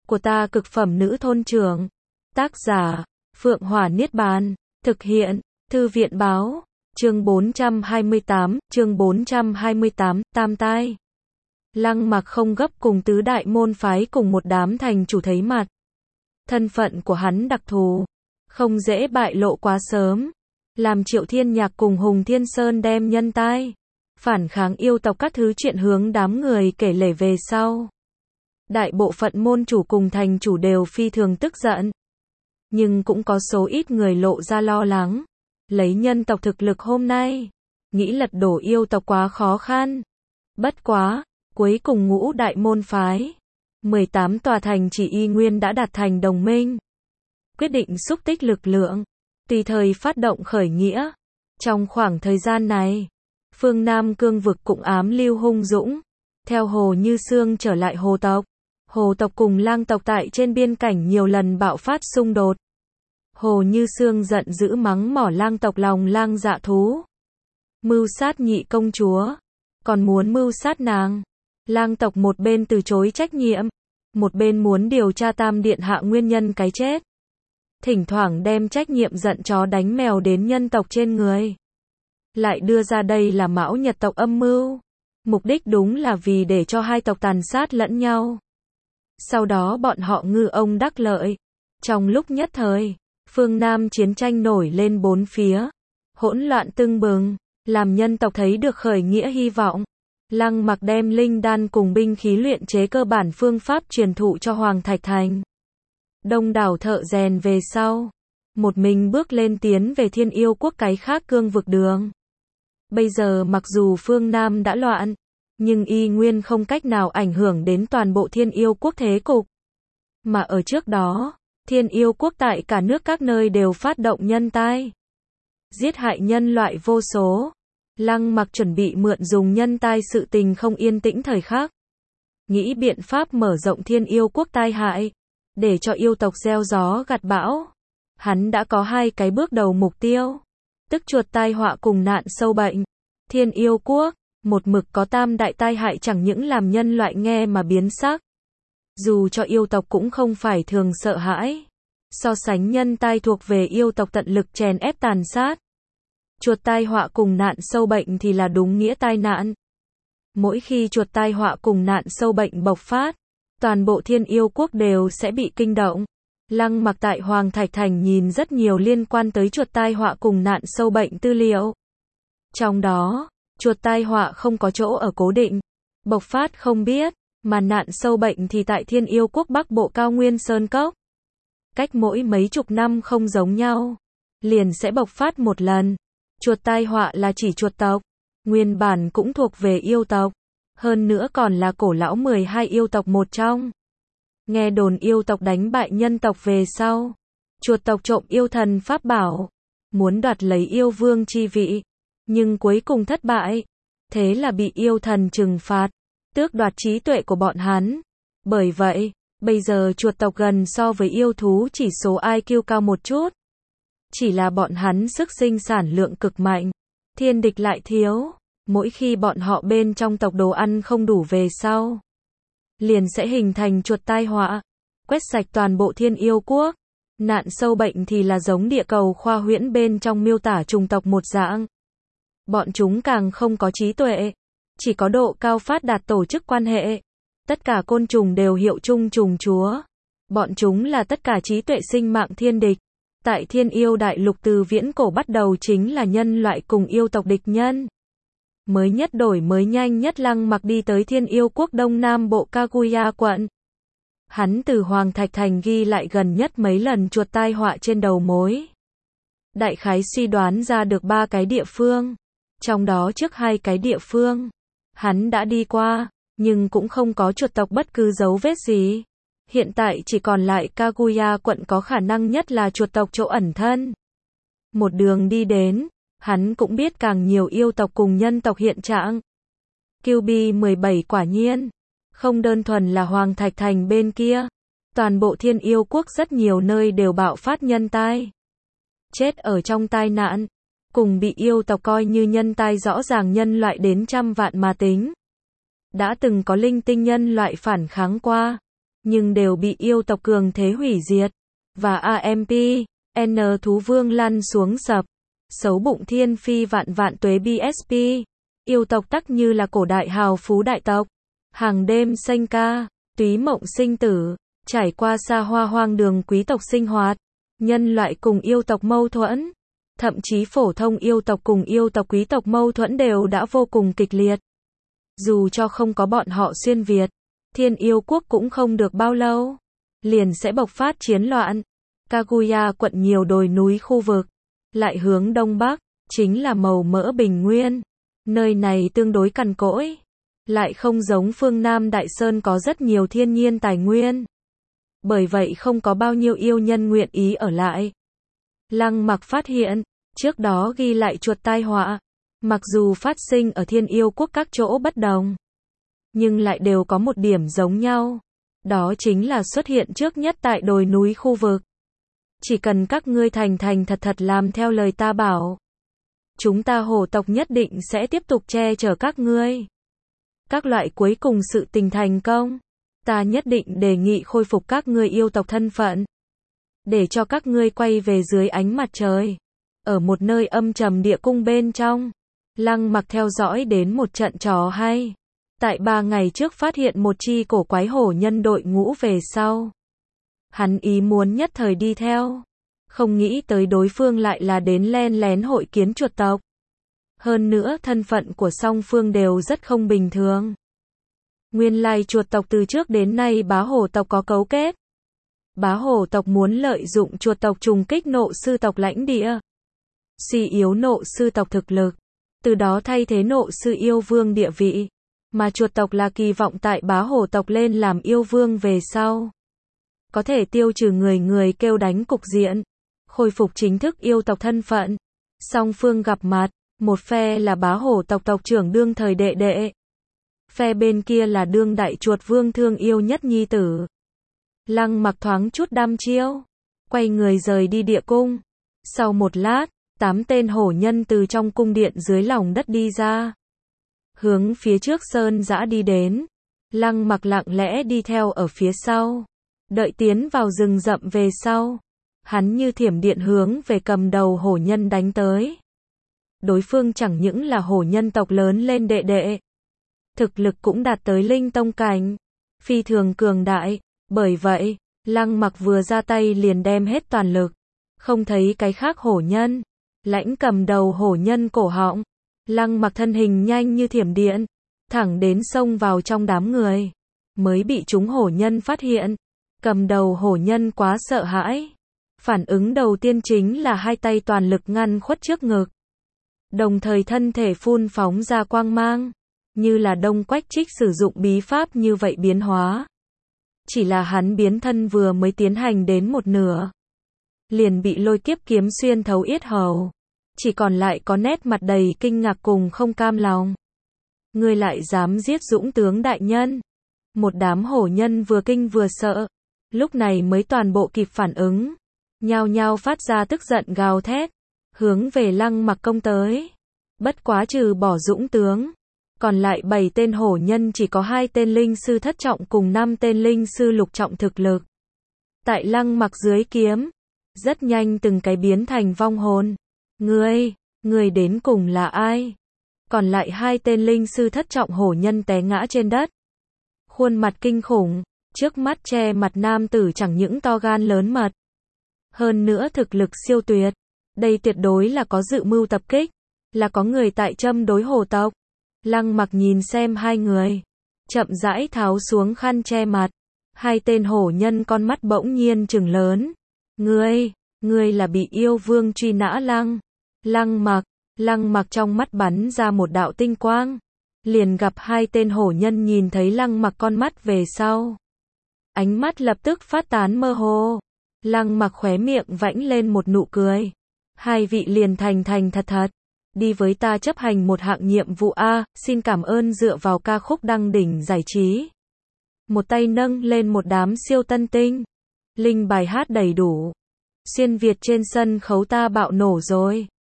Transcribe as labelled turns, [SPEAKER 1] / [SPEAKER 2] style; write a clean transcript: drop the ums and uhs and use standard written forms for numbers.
[SPEAKER 1] của ta cực phẩm nữ thôn trưởng. Tác giả, Phượng Hỏa Niết Bàn. Thực hiện, Thư viện Báo. Chương 428, Tam Tai. Lăng Mặc không gấp cùng tứ đại môn phái cùng một đám thành chủ thấy mặt. Thân phận của hắn đặc thù, không dễ bại lộ quá sớm. Làm Triệu Thiên Nhạc cùng Hùng Thiên Sơn đem nhân tai, phản kháng yêu tộc các thứ chuyện hướng đám người kể lể về sau. Đại bộ phận môn chủ cùng thành chủ đều phi thường tức giận. Nhưng cũng có số ít người lộ ra lo lắng. Lấy nhân tộc thực lực hôm nay, nghĩ lật đổ yêu tộc quá khó khăn. Bất quá, cuối cùng ngũ đại môn phái, 18 tòa thành chỉ y nguyên đã đạt thành đồng minh. Quyết định xúc tích lực lượng, tùy thời phát động khởi nghĩa. Trong khoảng thời gian này, phương Nam cương vực cũng ám lưu hung dũng, theo Hồ Như Sương trở lại hồ tộc. Hồ tộc cùng lang tộc tại trên biên cảnh nhiều lần bạo phát xung đột. Hồ Như Sương giận dữ mắng mỏ lang tộc lòng lang dạ thú. Mưu sát nhị công chúa, còn muốn mưu sát nàng. Lang tộc một bên từ chối trách nhiệm, một bên muốn điều tra Tam Điện Hạ nguyên nhân cái chết. Thỉnh thoảng đem trách nhiệm giận chó đánh mèo đến nhân tộc trên người. Lại đưa ra đây là Mão Nhật tộc âm mưu. Mục đích đúng là vì để cho hai tộc tàn sát lẫn nhau. Sau đó bọn họ ngư ông đắc lợi. Trong lúc nhất thời, phương Nam chiến tranh nổi lên bốn phía. Hỗn loạn tưng bừng, làm nhân tộc thấy được khởi nghĩa hy vọng. Lăng Mặc đem linh đan cùng binh khí luyện chế cơ bản phương pháp truyền thụ cho Hoàng Thạch Thành. Đông đảo thợ rèn về sau, một mình bước lên tiến về Thiên Yêu Quốc cái khác cương vực đường. Bây giờ mặc dù phương Nam đã loạn, nhưng y nguyên không cách nào ảnh hưởng đến toàn bộ Thiên Yêu Quốc thế cục. Mà ở trước đó, Thiên Yêu Quốc tại cả nước các nơi đều phát động nhân tai, giết hại nhân loại vô số. Lăng Mặc chuẩn bị mượn dùng nhân tai sự tình không yên tĩnh thời khắc, nghĩ biện pháp mở rộng Thiên Yêu Quốc tai hại, để cho yêu tộc gieo gió gặt bão. Hắn đã có hai cái bước đầu mục tiêu, tức chuột tai họa cùng nạn sâu bệnh. Thiên Yêu Quốc một mực có tam đại tai hại chẳng những làm nhân loại nghe mà biến sắc, dù cho yêu tộc cũng không phải thường sợ hãi. So sánh nhân tai thuộc về yêu tộc tận lực chèn ép tàn sát. Chuột tai họa cùng nạn sâu bệnh thì là đúng nghĩa tai nạn. Mỗi khi chuột tai họa cùng nạn sâu bệnh bộc phát, toàn bộ Thiên Yêu Quốc đều sẽ bị kinh động. Lăng Mặc tại Hoàng Thạch Thành nhìn rất nhiều liên quan tới chuột tai họa cùng nạn sâu bệnh tư liệu. Trong đó, chuột tai họa không có chỗ ở cố định, bộc phát không biết, mà nạn sâu bệnh thì tại Thiên Yêu Quốc Bắc Bộ cao nguyên sơn cốc. Cách mỗi mấy chục năm không giống nhau, liền sẽ bộc phát một lần. Chuột tai họa là chỉ chuột tộc, nguyên bản cũng thuộc về yêu tộc, hơn nữa còn là cổ lão 12 yêu tộc một trong. Nghe đồn yêu tộc đánh bại nhân tộc về sau, chuột tộc trộm yêu thần pháp bảo, muốn đoạt lấy yêu vương chi vị, nhưng cuối cùng thất bại, thế là bị yêu thần trừng phạt, tước đoạt trí tuệ của bọn hắn. Bởi vậy, bây giờ chuột tộc gần so với yêu thú chỉ số IQ cao một chút. Chỉ là bọn hắn sức sinh sản lượng cực mạnh, thiên địch lại thiếu, mỗi khi bọn họ bên trong tộc đồ ăn không đủ về sau, liền sẽ hình thành chuột tai họa, quét sạch toàn bộ Thiên Yêu Quốc. Nạn sâu bệnh thì là giống địa cầu khoa huyễn bên trong miêu tả chủng tộc một dạng. Bọn chúng càng không có trí tuệ, chỉ có độ cao phát đạt tổ chức quan hệ. Tất cả côn trùng đều hiệu chung trùng chúa. Bọn chúng là tất cả trí tuệ sinh mạng thiên địch. Tại Thiên Yêu Đại Lục từ viễn cổ bắt đầu chính là nhân loại cùng yêu tộc địch nhân. Mới nhất đổi mới nhanh nhất Lăng Mặc đi tới Thiên Yêu Quốc Đông Nam Bộ Kaguya quận. Hắn từ Hoàng Thạch Thành ghi lại gần nhất mấy lần chuột tai họa trên đầu mối. Đại khái suy đoán ra được 3 cái địa phương. Trong đó trước 2 cái địa phương, hắn đã đi qua, nhưng cũng không có chuột tộc bất cứ dấu vết gì. Hiện tại chỉ còn lại Kaguya quận có khả năng nhất là chuột tộc chỗ ẩn thân. Một đường đi đến, hắn cũng biết càng nhiều yêu tộc cùng nhân tộc hiện trạng. QB17 quả nhiên không đơn thuần là Hoàng Thạch Thành bên kia, toàn bộ Thiên Yêu Quốc rất nhiều nơi đều bạo phát nhân tai. Chết ở trong tai nạn, cùng bị yêu tộc coi như nhân tai rõ ràng nhân loại đến trăm vạn mà tính. Đã từng có linh tinh nhân loại phản kháng qua, nhưng đều bị yêu tộc cường thế hủy diệt. Và AMP, N thú vương lăn xuống sập. Xấu bụng thiên phi vạn vạn tuế BSP. Yêu tộc tắc như là cổ đại hào phú đại tộc. Hàng đêm sanh ca, túy mộng sinh tử, trải qua xa hoa hoang đường quý tộc sinh hoạt. Nhân loại cùng yêu tộc mâu thuẫn. Thậm chí phổ thông yêu tộc cùng yêu tộc quý tộc mâu thuẫn đều đã vô cùng kịch liệt. Dù cho không có bọn họ xuyên Việt, Thiên Yêu Quốc cũng không được bao lâu, liền sẽ bộc phát chiến loạn. Kaguya quận nhiều đồi núi khu vực, lại hướng đông bắc, chính là màu mỡ bình nguyên. Nơi này tương đối cằn cỗi, lại không giống phương Nam Đại Sơn có rất nhiều thiên nhiên tài nguyên. Bởi vậy không có bao nhiêu yêu nhân nguyện ý ở lại. Lăng Mặc phát hiện, trước đó ghi lại chuột tai họa, mặc dù phát sinh ở Thiên Yêu Quốc các chỗ bất đồng, nhưng lại đều có một điểm giống nhau. Đó chính là xuất hiện trước nhất tại đồi núi khu vực. Chỉ cần các ngươi thành thành thật thật làm theo lời ta bảo, chúng ta hổ tộc nhất định sẽ tiếp tục che chở các ngươi. Các loại cuối cùng sự tình thành công, ta nhất định đề nghị khôi phục các ngươi yêu tộc thân phận, để cho các ngươi quay về dưới ánh mặt trời. Ở một nơi âm trầm địa cung bên trong, Lăng Mặc theo dõi đến một trận trò hay. Tại 3 ngày trước phát hiện một chi cổ quái hổ nhân đội ngũ về sau. Hắn ý muốn nhất thời đi theo. Không nghĩ tới đối phương lại là đến len lén hội kiến chuột tộc. Hơn nữa thân phận của song phương đều rất không bình thường. Nguyên lai chuột tộc từ trước đến nay bá hổ tộc có cấu kết. Bá hổ tộc muốn lợi dụng chuột tộc trùng kích nộ sư tộc lãnh địa, suy yếu nộ sư tộc thực lực, từ đó thay thế nộ sư yêu vương địa vị. Mà chuột tộc là kỳ vọng tại bá hổ tộc lên làm yêu vương về sau, có thể tiêu trừ người người kêu đánh cục diện, khôi phục chính thức yêu tộc thân phận. Song phương gặp mặt, một phe là bá hổ tộc tộc trưởng đương thời đệ đệ, phe bên kia là đương đại chuột vương thương yêu nhất nhi tử. Lăng Mặc thoáng chút đăm chiêu, quay người rời đi địa cung. Sau một lát, 8 tên hổ nhân từ trong cung điện dưới lòng đất đi ra, hướng phía trước sơn dã đi đến. Lăng Mặc lặng lẽ đi theo ở phía sau, đợi tiến vào rừng rậm về sau, hắn như thiểm điện hướng về cầm đầu hổ nhân đánh tới. Đối phương chẳng những là hổ nhân tộc lớn lên đệ đệ, thực lực cũng đạt tới linh tông cảnh, phi thường cường đại. Bởi vậy, Lăng Mặc vừa ra tay liền đem hết toàn lực, không thấy cái khác hổ nhân, lãnh cầm đầu hổ nhân cổ họng. Lăng Mặc thân hình nhanh như thiểm điện, thẳng đến xông vào trong đám người, mới bị chúng hổ nhân phát hiện. Cầm đầu hổ nhân quá sợ hãi, phản ứng đầu tiên chính là hai tay toàn lực ngăn khuất trước ngực, đồng thời thân thể phun phóng ra quang mang, như là Đông Quách Trích sử dụng bí pháp như vậy biến hóa. Chỉ là hắn biến thân vừa mới tiến hành đến một nửa, liền bị lôi kiếp kiếm xuyên thấu yết hầu, chỉ còn lại có nét mặt đầy kinh ngạc cùng không cam lòng. Ngươi lại dám giết dũng tướng đại nhân? Một đám hổ nhân vừa kinh vừa sợ, lúc này mới toàn bộ kịp phản ứng, nhao nhao phát ra tức giận gào thét, hướng về Lăng Mặc công tới. Bất quá trừ bỏ dũng tướng, còn lại 7 tên hổ nhân chỉ có 2 tên linh sư thất trọng cùng 5 tên linh sư lục trọng thực lực. Tại Lăng Mặc dưới kiếm, rất nhanh từng cái biến thành vong hồn. Ngươi đến cùng là ai? Còn lại 2 tên linh sư thất trọng hổ nhân té ngã trên đất. Khuôn mặt kinh khủng, trước mắt che mặt nam tử chẳng những to gan lớn mật, hơn nữa thực lực siêu tuyệt. Đây tuyệt đối là có dự mưu tập kích, là có người tại châm đối hổ tộc. Lăng Mặc nhìn xem hai người, chậm rãi tháo xuống khăn che mặt. 2 tên hổ nhân con mắt bỗng nhiên trừng lớn. Ngươi là bị yêu vương truy nã Lăng Mặc trong mắt bắn ra một đạo tinh quang, liền gặp 2 tên hổ nhân nhìn thấy Lăng Mặc con mắt về sau, ánh mắt lập tức phát tán mơ hồ. Lăng Mặc khóe miệng vãnh lên một nụ cười. 2 vị liền thành thật, đi với ta chấp hành một hạng nhiệm vụ a, xin cảm ơn. Dựa vào ca khúc đăng đỉnh giải trí, một tay nâng lên một đám siêu tân tinh, linh bài hát đầy đủ, xuyên Việt trên sân khấu ta bạo nổ rồi.